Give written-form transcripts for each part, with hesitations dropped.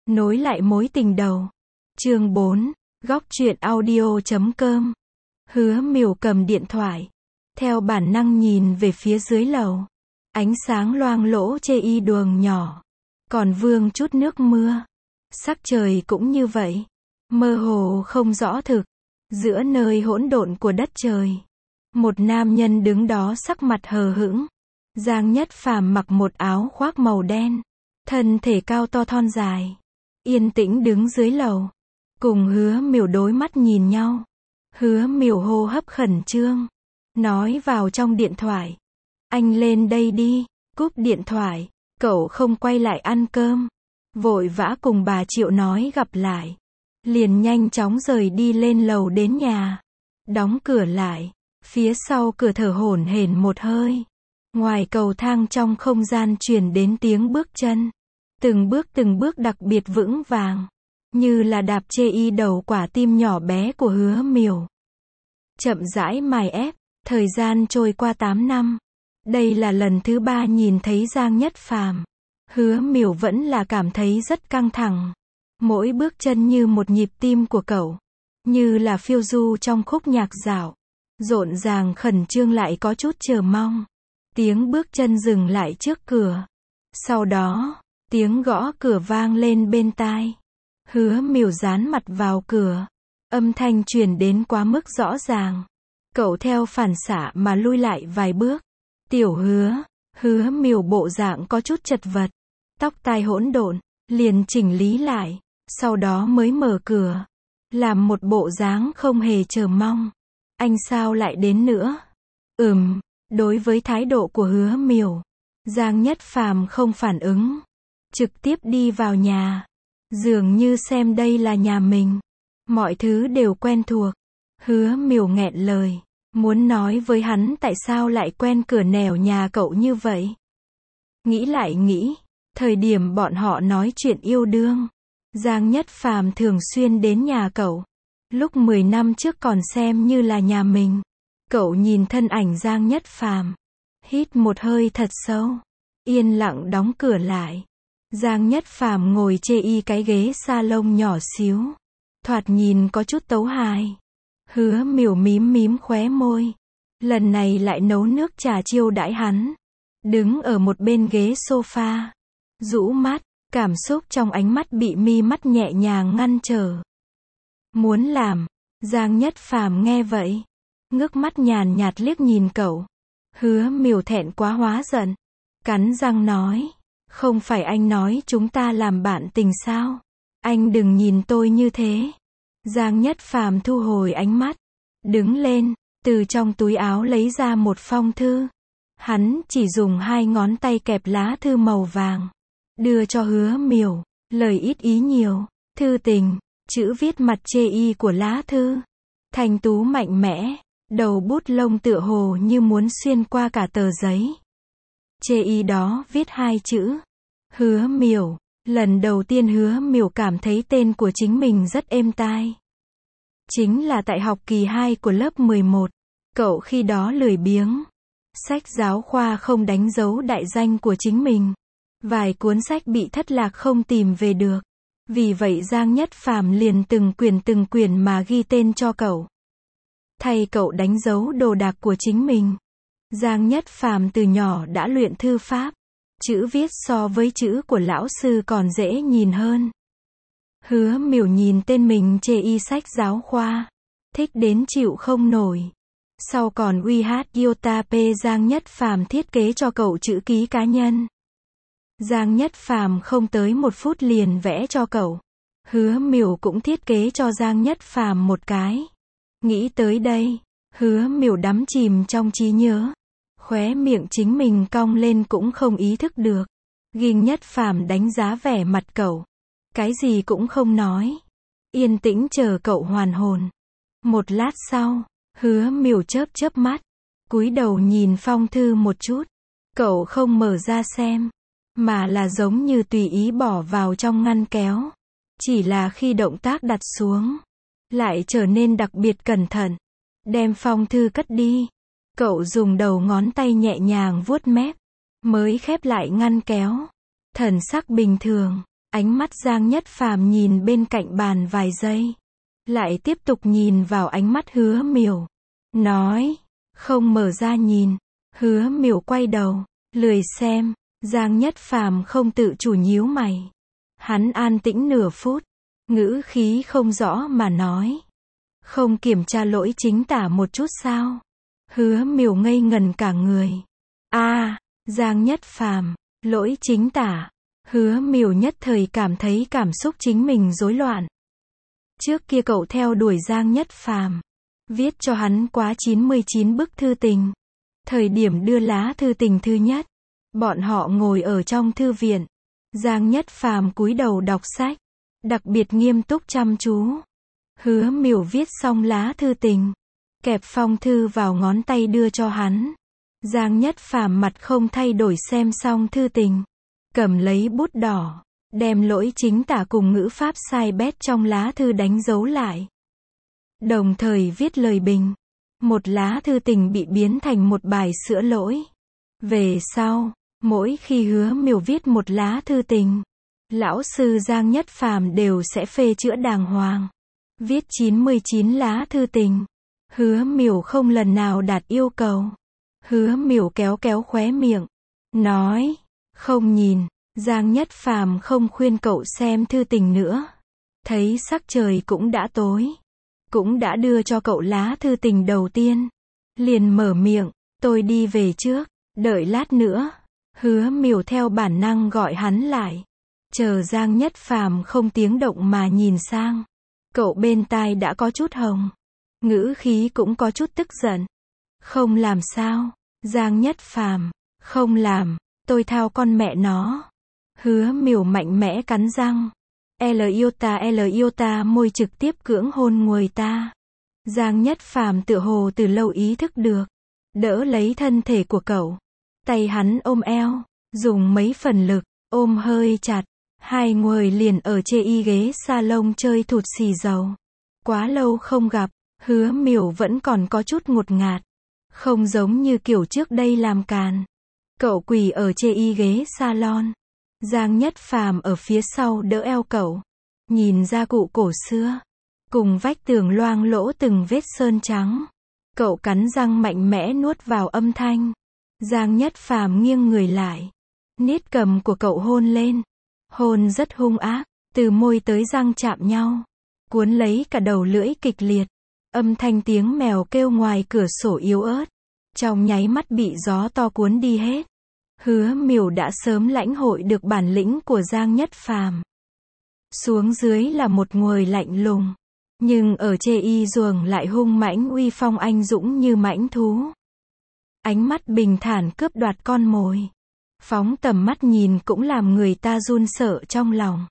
Nối lại mối tình đầu. Chương 4. Góc truyện audio.com. Hứa Miểu cầm điện thoại. Theo bản năng nhìn về phía dưới lầu. Ánh sáng loang lỗ chê y đường nhỏ. Còn vương chút nước mưa. Sắc trời cũng như vậy. Mơ hồ không rõ thực. Giữa nơi hỗn độn của đất trời. Một nam nhân đứng đó sắc mặt hờ hững. Giang Nhất Phàm mặc một áo khoác màu đen. Thân thể cao to thon dài. Yên tĩnh đứng dưới lầu. Cùng Hứa Miểu đối mắt nhìn nhau. Hứa Miểu hô hấp khẩn trương. Nói vào trong điện thoại. Anh lên đây đi. Cúp điện thoại. Cậu không quay lại ăn cơm. Vội vã cùng bà Triệu nói gặp lại. Liền nhanh chóng rời đi lên lầu đến nhà. Đóng cửa lại. Phía sau cửa thở hổn hển một hơi. Ngoài cầu thang trong không gian truyền đến tiếng bước chân. Từng bước đặc biệt vững vàng. Như là đạp chê y đầu quả tim nhỏ bé của Hứa Miểu. Chậm rãi mài ép. Thời gian trôi qua 8 năm. Đây là lần thứ 3 nhìn thấy Giang Nhất Phàm. Hứa Miểu vẫn là cảm thấy rất căng thẳng. Mỗi bước chân như một nhịp tim của cậu. Như là phiêu du trong khúc nhạc dạo. Rộn ràng khẩn trương lại có chút chờ mong. Tiếng bước chân dừng lại trước cửa. Sau đó, tiếng gõ cửa vang lên bên tai. Hứa Miểu dán mặt vào cửa. Âm thanh truyền đến quá mức rõ ràng. Cậu theo phản xạ mà lui lại vài bước. Tiểu Hứa. Hứa Miểu bộ dạng có chút chật vật. Tóc tai hỗn độn. Liền chỉnh lý lại. Sau đó mới mở cửa. Làm một bộ dáng không hề chờ mong. Anh sao lại đến nữa? Đối với thái độ của Hứa Miểu, Giang Nhất Phàm không phản ứng. Trực tiếp đi vào nhà. Dường như xem đây là nhà mình. Mọi thứ đều quen thuộc. Hứa Miểu nghẹn lời. Muốn nói với hắn tại sao lại quen cửa nẻo nhà cậu như vậy. Nghĩ lại nghĩ. Thời điểm bọn họ nói chuyện yêu đương. Giang Nhất Phàm thường xuyên đến nhà cậu. Lúc 10 năm trước còn xem như là nhà mình. Cậu nhìn thân ảnh Giang Nhất Phàm. Hít một hơi thật sâu. Yên lặng đóng cửa lại. Giang Nhất Phàm ngồi chê y cái ghế salon nhỏ xíu. Thoạt nhìn có chút tấu hài. Hứa Miểu mím khóe môi. Lần này lại nấu nước trà chiêu đãi hắn. Đứng ở một bên ghế sofa. Rũ mắt. Cảm xúc trong ánh mắt bị mi mắt nhẹ nhàng ngăn trở. Muốn làm. Giang Nhất Phàm nghe vậy. Ngước mắt nhàn nhạt liếc nhìn cậu. Hứa Miểu thẹn quá hóa giận. Cắn răng nói. Không phải anh nói chúng ta làm bạn tình sao? Anh đừng nhìn tôi như thế. Giang Nhất Phàm thu hồi ánh mắt. Đứng lên. Từ trong túi áo lấy ra một phong thư. Hắn chỉ dùng 2 ngón tay kẹp lá thư màu vàng. Đưa cho Hứa Miểu. Lời ít ý nhiều. Thư tình. Chữ viết mặt chê y của lá thư. Thanh tú mạnh mẽ. Đầu bút lông tựa hồ như muốn xuyên qua cả tờ giấy. Chê y đó viết 2 chữ. Hứa Miểu. Lần đầu tiên Hứa Miểu cảm thấy tên của chính mình rất êm tai. Chính là tại học kỳ 2 của lớp 11. Cậu khi đó lười biếng. Sách giáo khoa không đánh dấu đại danh của chính mình. Vài cuốn sách bị thất lạc không tìm về được. Vì vậy Giang Nhất Phàm liền từng quyển mà ghi tên cho cậu. Thay cậu đánh dấu đồ đạc của chính mình. Giang Nhất Phàm từ nhỏ đã luyện thư pháp. Chữ viết so với chữ của lão sư còn dễ nhìn hơn. Hứa Miểu nhìn tên mình chê y sách giáo khoa. Thích đến chịu không nổi. Sau còn Yotap Giang Nhất Phàm thiết kế cho cậu chữ ký cá nhân. Giang Nhất Phàm không tới 1 phút liền vẽ cho cậu. Hứa Miểu cũng thiết kế cho Giang Nhất Phàm một cái. Nghĩ tới đây, Hứa Miểu đắm chìm trong trí nhớ. Khóe miệng chính mình cong lên cũng không ý thức được. Giang Nhất Phàm đánh giá vẻ mặt cậu. Cái gì cũng không nói. Yên tĩnh chờ cậu hoàn hồn. Một lát sau, Hứa Miểu chớp mắt. Cúi đầu nhìn phong thư một chút. Cậu không mở ra xem. Mà là giống như tùy ý bỏ vào trong ngăn kéo. Chỉ là khi động tác đặt xuống. Lại trở nên đặc biệt cẩn thận. Đem phong thư cất đi. Cậu dùng đầu ngón tay nhẹ nhàng vuốt mép. Mới khép lại ngăn kéo. Thần sắc bình thường. Ánh mắt Giang Nhất Phàm nhìn bên cạnh bàn vài giây. Lại tiếp tục nhìn vào ánh mắt Hứa Miểu. Nói, không mở ra nhìn. Hứa Miểu quay đầu, lười xem. Giang Nhất Phàm không tự chủ nhíu mày. Hắn an tĩnh nửa phút, ngữ khí không rõ mà nói. Không kiểm tra lỗi chính tả một chút sao? Hứa Miểu ngây ngần cả người. Giang Nhất Phàm, lỗi chính tả. Hứa Miểu nhất thời cảm thấy cảm xúc chính mình rối loạn. Trước kia cậu theo đuổi Giang Nhất Phàm, viết cho hắn quá 99 bức thư tình. Thời điểm đưa lá thư tình thứ nhất, bọn họ ngồi ở trong thư viện. Giang Nhất Phàm cúi đầu đọc sách, đặc biệt nghiêm túc chăm chú. Hứa Miểu viết xong lá thư tình, kẹp phong thư vào ngón tay đưa cho hắn. Giang Nhất Phàm mặt không thay đổi xem xong thư tình, cầm lấy bút đỏ, đem lỗi chính tả cùng ngữ pháp sai bét trong lá thư đánh dấu lại. Đồng thời viết lời bình. Một lá thư tình bị biến thành một bài sửa lỗi. Về sau, mỗi khi Hứa Miểu viết một lá thư tình, lão sư Giang Nhất Phàm đều sẽ phê chữa đàng hoàng. Viết 99 lá thư tình, Hứa Miểu không lần nào đạt yêu cầu. Hứa Miểu kéo kéo khóe miệng, nói, không nhìn. Giang Nhất Phàm không khuyên cậu xem thư tình nữa. Thấy sắc trời cũng đã tối, cũng đã đưa cho cậu lá thư tình đầu tiên. Liền mở miệng, tôi đi về trước, đợi lát nữa. Hứa Miểu theo bản năng gọi hắn lại. Chờ Giang Nhất Phàm không tiếng động mà nhìn sang. Cậu bên tai đã có chút hồng, ngữ khí cũng có chút tức giận. Không làm sao? Giang Nhất Phàm, không làm, tôi thao con mẹ nó. Hứa Miểu mạnh mẽ cắn răng. L yêu ta môi trực tiếp cưỡng hôn người ta. Giang Nhất Phàm tựa hồ từ lâu ý thức được, đỡ lấy thân thể của cậu. Tay hắn ôm eo, dùng mấy phần lực, ôm hơi chặt. Hai người liền ở chê y ghế salon chơi thụt xì dầu. Quá lâu không gặp, Hứa Miểu vẫn còn có chút ngột ngạt. Không giống như kiểu trước đây làm càn. Cậu quỳ ở chê y ghế salon. Giang Nhất Phàm ở phía sau đỡ eo cậu. Nhìn ra cụ cổ xưa, cùng vách tường loang lỗ từng vết sơn trắng. Cậu cắn răng mạnh mẽ nuốt vào âm thanh. Giang Nhất Phàm nghiêng người lại, niết cầm của cậu hôn lên. Hôn rất hung ác, từ môi tới răng chạm nhau, cuốn lấy cả đầu lưỡi kịch liệt. Âm thanh tiếng mèo kêu ngoài cửa sổ yếu ớt, trong nháy mắt bị gió to cuốn đi hết. Hứa Miểu đã sớm lãnh hội được bản lĩnh của Giang Nhất Phàm. Xuống dưới là một người lạnh lùng, nhưng ở chê y ruồng lại hung mãnh uy phong anh dũng như mãnh thú. Ánh mắt bình thản cướp đoạt con mồi. Phóng tầm mắt nhìn cũng làm người ta run sợ trong lòng.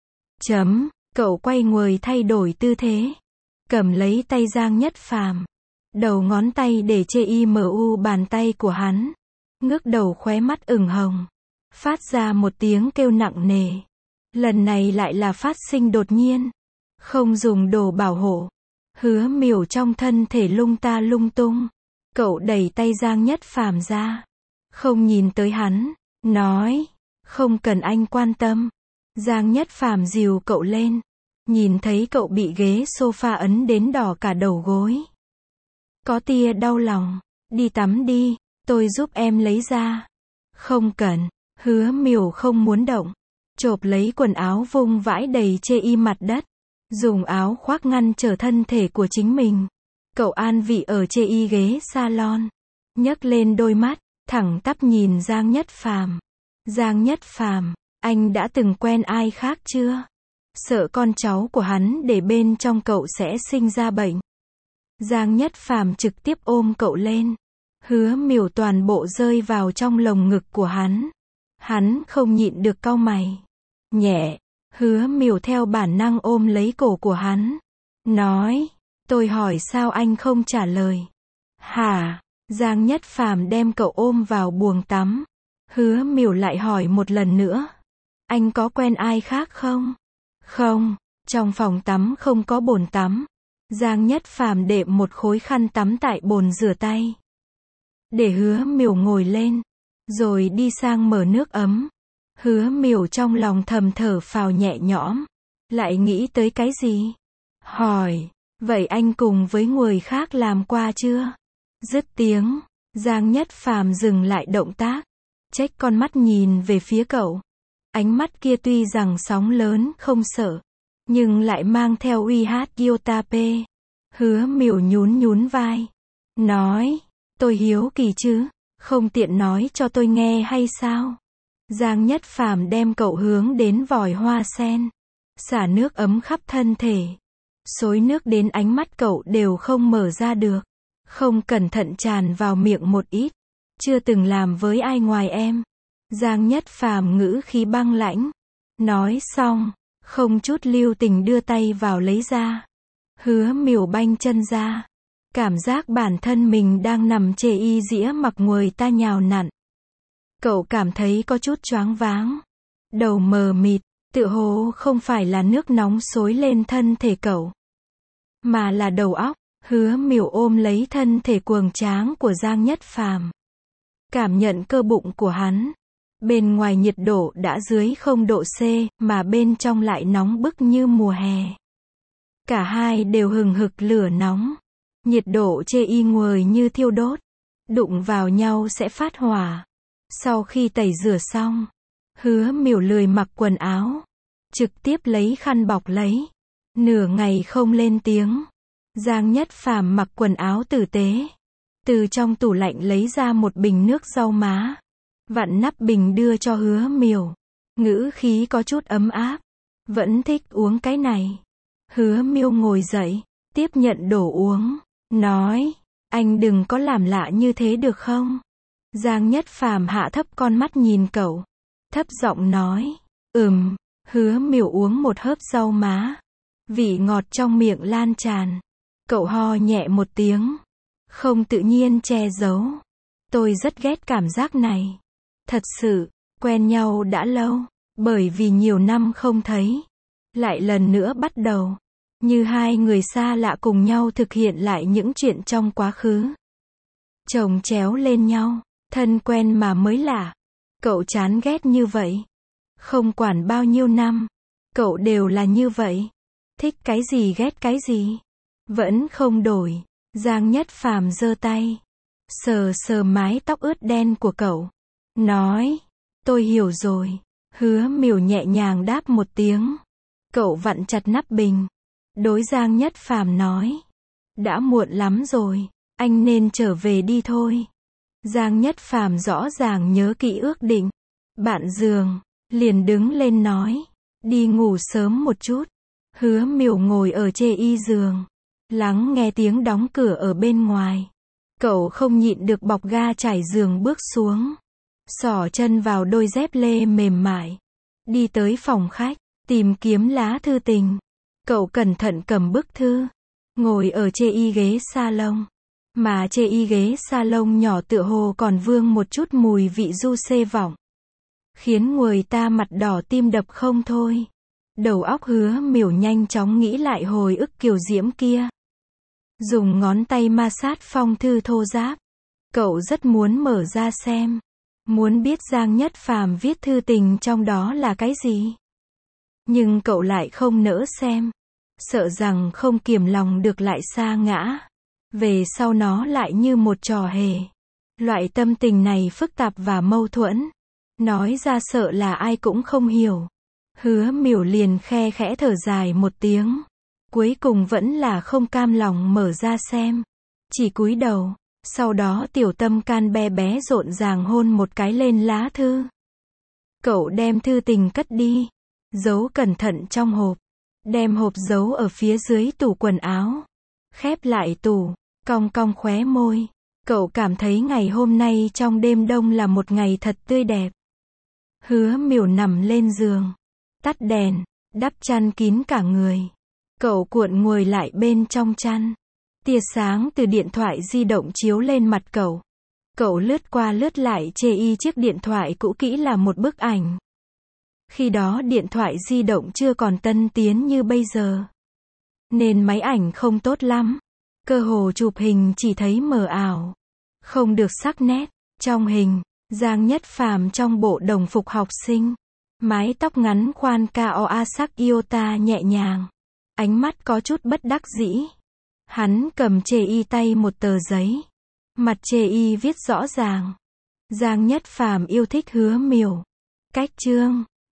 Cậu quay người thay đổi tư thế, cầm lấy tay Giang Nhất Phàm. Đầu ngón tay để chê y mu bàn tay của hắn. Ngước đầu khóe mắt ửng hồng, phát ra một tiếng kêu nặng nề. Lần này lại là phát sinh đột nhiên, không dùng đồ bảo hộ. Hứa Miểu trong thân thể lung ta lung tung. Cậu đẩy tay Giang Nhất Phàm ra, không nhìn tới hắn, nói, không cần anh quan tâm. Giang Nhất Phàm dìu cậu lên, nhìn thấy cậu bị ghế sofa ấn đến đỏ cả đầu gối. Có tia đau lòng, đi tắm đi, tôi giúp em lấy ra. Không cần. Hứa Miểu không muốn động, chộp lấy quần áo vung vãi đầy chê y mặt đất, dùng áo khoác ngăn trở thân thể của chính mình. Cậu an vị ở chê y ghế salon, nhấc lên đôi mắt, thẳng tắp nhìn Giang Nhất Phàm. Giang Nhất Phàm, anh đã từng quen ai khác chưa? Sợ con cháu của hắn để bên trong cậu sẽ sinh ra bệnh. Giang Nhất Phàm trực tiếp ôm cậu lên. Hứa Miểu toàn bộ rơi vào trong lồng ngực của hắn. Hắn không nhịn được cau mày. Nhẹ. Hứa Miểu theo bản năng ôm lấy cổ của hắn. Nói, tôi hỏi sao anh không trả lời. Hả? Giang Nhất Phàm đem cậu ôm vào buồng tắm. Hứa Miểu lại hỏi một lần nữa. Anh có quen ai khác không? Không, trong phòng tắm không có bồn tắm. Giang Nhất Phàm đệm một khối khăn tắm tại bồn rửa tay. Để Hứa Miểu ngồi lên, rồi đi sang mở nước ấm. Hứa Miểu trong lòng thầm thở phào nhẹ nhõm. Lại nghĩ tới cái gì? Hỏi, vậy anh cùng với người khác làm qua chưa? Dứt tiếng, Giang Nhất Phàm dừng lại động tác, chếch con mắt nhìn về phía cậu. Ánh mắt kia tuy rằng sóng lớn không sợ, nhưng lại mang theo uy hát Yotape. Hứa Miểu nhún nhún vai, nói, tôi hiếu kỳ chứ, không tiện nói cho tôi nghe hay sao? Giang Nhất Phàm đem cậu hướng đến vòi hoa sen, xả nước ấm khắp thân thể. Xối nước đến ánh mắt cậu đều không mở ra được, không cẩn thận tràn vào miệng một ít. Chưa từng làm với ai ngoài em. Giang Nhất Phàm ngữ khí băng lãnh. Nói xong, không chút lưu tình đưa tay vào lấy ra. Hứa Miểu banh chân ra. Cảm giác bản thân mình đang nằm chê y dĩa mặc người ta nhào nặn. Cậu cảm thấy có chút choáng váng. Đầu mờ mịt, tựa hồ không phải là nước nóng xối lên thân thể cậu, mà là đầu óc. Hứa Miểu ôm lấy thân thể cuồng tráng của Giang Nhất Phàm. Cảm nhận cơ bụng của hắn. Bên ngoài nhiệt độ đã dưới 0 độ C, mà bên trong lại nóng bức như mùa hè. Cả hai đều hừng hực lửa nóng. Nhiệt độ chê y nguội như thiêu đốt. Đụng vào nhau sẽ phát hỏa. Sau khi tẩy rửa xong, Hứa Miểu lười mặc quần áo, trực tiếp lấy khăn bọc lấy. Nửa ngày không lên tiếng. Giang Nhất Phàm mặc quần áo tử tế, từ trong tủ lạnh lấy ra một bình nước rau má, vặn nắp bình đưa cho Hứa Miểu. Ngữ khí có chút ấm áp. Vẫn thích uống cái này. Hứa Miểu ngồi dậy, tiếp nhận đổ uống, nói, anh đừng có làm lạ như thế được không? Giang Nhất Phàm hạ thấp con mắt nhìn cậu, thấp giọng nói, Hứa Miểu uống một hớp rau má, vị ngọt trong miệng lan tràn. Cậu ho nhẹ một tiếng, không tự nhiên che giấu. Tôi rất ghét cảm giác này. Thật sự, quen nhau đã lâu, bởi vì nhiều năm không thấy, lại lần nữa bắt đầu, như hai người xa lạ cùng nhau thực hiện lại những chuyện trong quá khứ. Chồng chéo lên nhau, thân quen mà mới lạ. Cậu chán ghét như vậy. Không quản bao nhiêu năm, cậu đều là như vậy. Thích cái gì ghét cái gì. Vẫn không đổi. Giang Nhất Phàm giơ tay, sờ sờ mái tóc ướt đen của cậu, nói, tôi hiểu rồi. Hứa Miểu nhẹ nhàng đáp một tiếng. Cậu vặn chặt nắp bình, đối Giang Nhất Phàm nói, đã muộn lắm rồi, anh nên trở về đi thôi. Giang Nhất Phàm rõ ràng nhớ kỹ ước định, bạn giường, liền đứng lên nói, đi ngủ sớm một chút. Hứa Miểu ngồi ở chê y giường, lắng nghe tiếng đóng cửa ở bên ngoài. Cậu không nhịn được bọc ga trải giường bước xuống, xỏ chân vào đôi dép lê mềm mại, đi tới phòng khách, tìm kiếm lá thư tình. Cậu cẩn thận cầm bức thư, ngồi ở chê y ghế salon, mà chê y ghế salon nhỏ tựa hồ còn vương một chút mùi vị du xê vọng, khiến người ta mặt đỏ tim đập không thôi. Đầu óc Hứa Miểu nhanh chóng nghĩ lại hồi ức kiều diễm kia. Dùng ngón tay ma sát phong thư thô ráp. Cậu rất muốn mở ra xem, muốn biết Giang Nhất Phàm viết thư tình trong đó là cái gì. Nhưng cậu lại không nỡ xem, sợ rằng không kiềm lòng được lại sa ngã. Về sau nó lại như một trò hề. Loại tâm tình này phức tạp và mâu thuẫn, nói ra sợ là ai cũng không hiểu. Hứa Miểu liền khe khẽ thở dài một tiếng. Cuối cùng vẫn là không cam lòng mở ra xem. Chỉ cúi đầu, sau đó tiểu tâm can bé bé rộn ràng hôn một cái lên lá thư. Cậu đem thư tình cất đi, giấu cẩn thận trong hộp, đem hộp giấu ở phía dưới tủ quần áo. Khép lại tủ, cong cong khóe môi. Cậu cảm thấy ngày hôm nay trong đêm đông là một ngày thật tươi đẹp. Hứa Miểu nằm lên giường, tắt đèn, đắp chăn kín cả người. Cậu cuộn ngồi lại bên trong chăn. Tia sáng từ điện thoại di động chiếu lên mặt cậu. Cậu lướt qua lướt lại chê y chiếc điện thoại cũ kỹ là một bức ảnh. Khi đó điện thoại di động chưa còn tân tiến như bây giờ, nên máy ảnh không tốt lắm. Cơ hồ chụp hình chỉ thấy mờ ảo, không được sắc nét. Trong hình, Giang Nhất Phàm trong bộ đồng phục học sinh, Mái tóc ngắn khoan cao sắc Iota nhẹ nhàng. Ánh mắt có chút bất đắc dĩ. Hắn cầm chê y tay một tờ giấy. Mặt chê y viết rõ ràng. Giang Nhất Phàm yêu thích Hứa Miểu. Cách chương